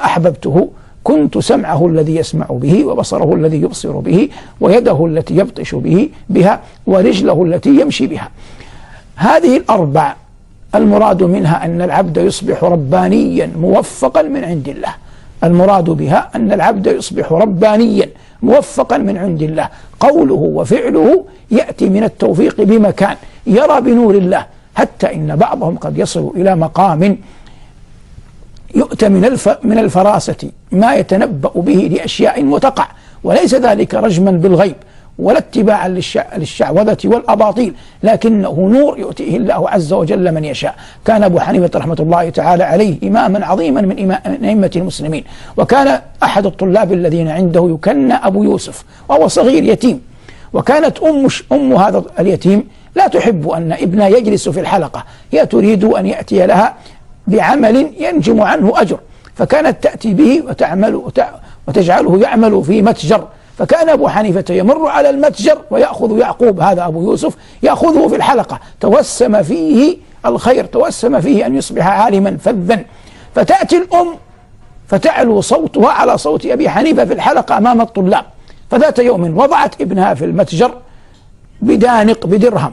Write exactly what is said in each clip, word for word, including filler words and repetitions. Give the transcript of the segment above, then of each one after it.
أحببته كنت سمعه الذي يسمع به، وبصره الذي يبصر به، ويده التي يبطش به بها، ورجله التي يمشي بها. هذه الأربع المراد منها أن العبد يصبح ربانيا موفقا من عند الله. المراد بها أن العبد يصبح ربانيا موفقا من عند الله، قوله وفعله يأتي من التوفيق بمكان، يرى بنور الله، حتى إن بعضهم قد يصل إلى مقام يؤتى من الف من الفراسة ما يتنبأ به لأشياء وتقع، وليس ذلك رجما بالغيب ولا اتباعا للشعوذة والأباطيل، لكنه نور يؤتيه الله عز وجل من يشاء. كان أبو حنيفة رحمة الله تعالى عليه إماما عظيما من أئمة المسلمين، وكان أحد الطلاب الذين عنده يكنى أبو يوسف، وهو صغير يتيم، وكانت أم, أم هذا اليتيم لا تحب أن ابنها يجلس في الحلقة، هي تريد أن يأتي لها بعمل ينجم عنه أجر، فكانت تأتي به وتعمل وتجعله يعمل في متجر. فكان أبو حنيفة يمر على المتجر ويأخذ يعقوب هذا أبو يوسف يأخذه في الحلقة، توسم فيه الخير، توسم فيه أن يصبح عالما فذا. فتأتي الأم فتعلو صوتها على صوت أبي حنيفة في الحلقة أمام الطلاب. فذات يوم وضعت ابنها في المتجر بدانق بدرهم،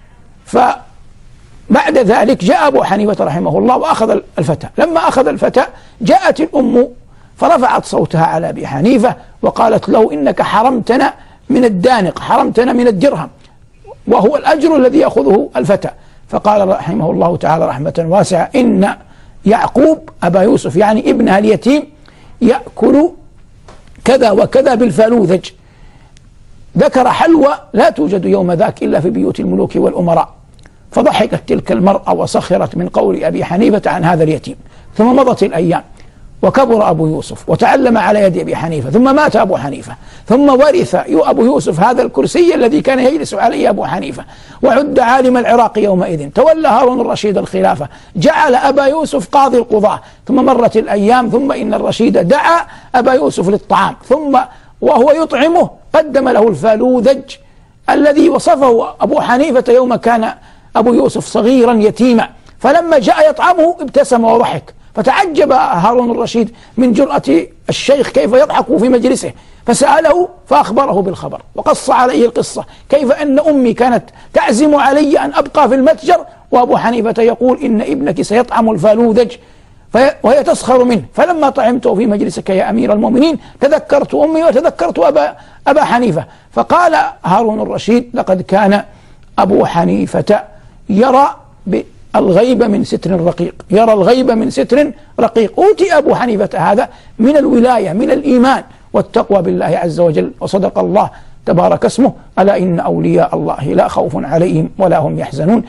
فبعد ذلك جاء أبو حنيفة رحمه الله وأخذ الفتى. لما أخذ الفتى جاءت الأم فرفعت صوتها على أبي حنيفة وقالت له إنك حرمتنا من الدانق، حرمتنا من الدرهم، وهو الأجر الذي يأخذه الفتى. فقال رحمه الله تعالى رحمة واسعة إن يعقوب أبا يوسف يعني ابنها اليتيم يأكل كذا وكذا بالفالوذج. ذكر حلوى لا توجد يوم ذاك إلا في بيوت الملوك والأمراء. فضحكت تلك المرأة وسخرت من قول أبي حنيفة عن هذا اليتيم. ثم مضت الأيام وكبر أبو يوسف وتعلم على يد أبي حنيفة، ثم مات أبو حنيفة، ثم ورث أبو يوسف هذا الكرسي الذي كان يجلس عليه أبو حنيفة، وعد عالم العراق يومئذ. تولى هارون الرشيد الخلافة، جعل أبا يوسف قاضي القضاة. ثم مرت الأيام، ثم إن الرشيد دعا أبا يوسف للطعام، ثم وهو يطعمه قدم له الفالوذج الذي وصفه أبو حنيفة يوم كان أبو يوسف صغيرا يتيما. فلما جاء يطعمه ابتسم وضحك، فتعجب هارون الرشيد من جرأة الشيخ كيف يضحك في مجلسه، فسأله فأخبره بالخبر وقص عليه القصة، كيف أن أمي كانت تعزم علي أن أبقى في المتجر وأبو حنيفة يقول إن ابنك سيطعم الفالوذج وهي تسخر منه. فلما طعمته في مجلسك يا أمير المؤمنين تذكرت أمي وتذكرت أبا, أبا حنيفة. فقال هارون الرشيد لقد كان أبو حنيفة يرى الغيب من ستر رقيق، يرى الغيب من ستر رقيق. أوتي أبو حنيفة هذا من الولاية، من الإيمان والتقوى بالله عز وجل. وصدق الله تبارك اسمه: ألا إن أولياء الله لا خوف عليهم ولا هم يحزنون.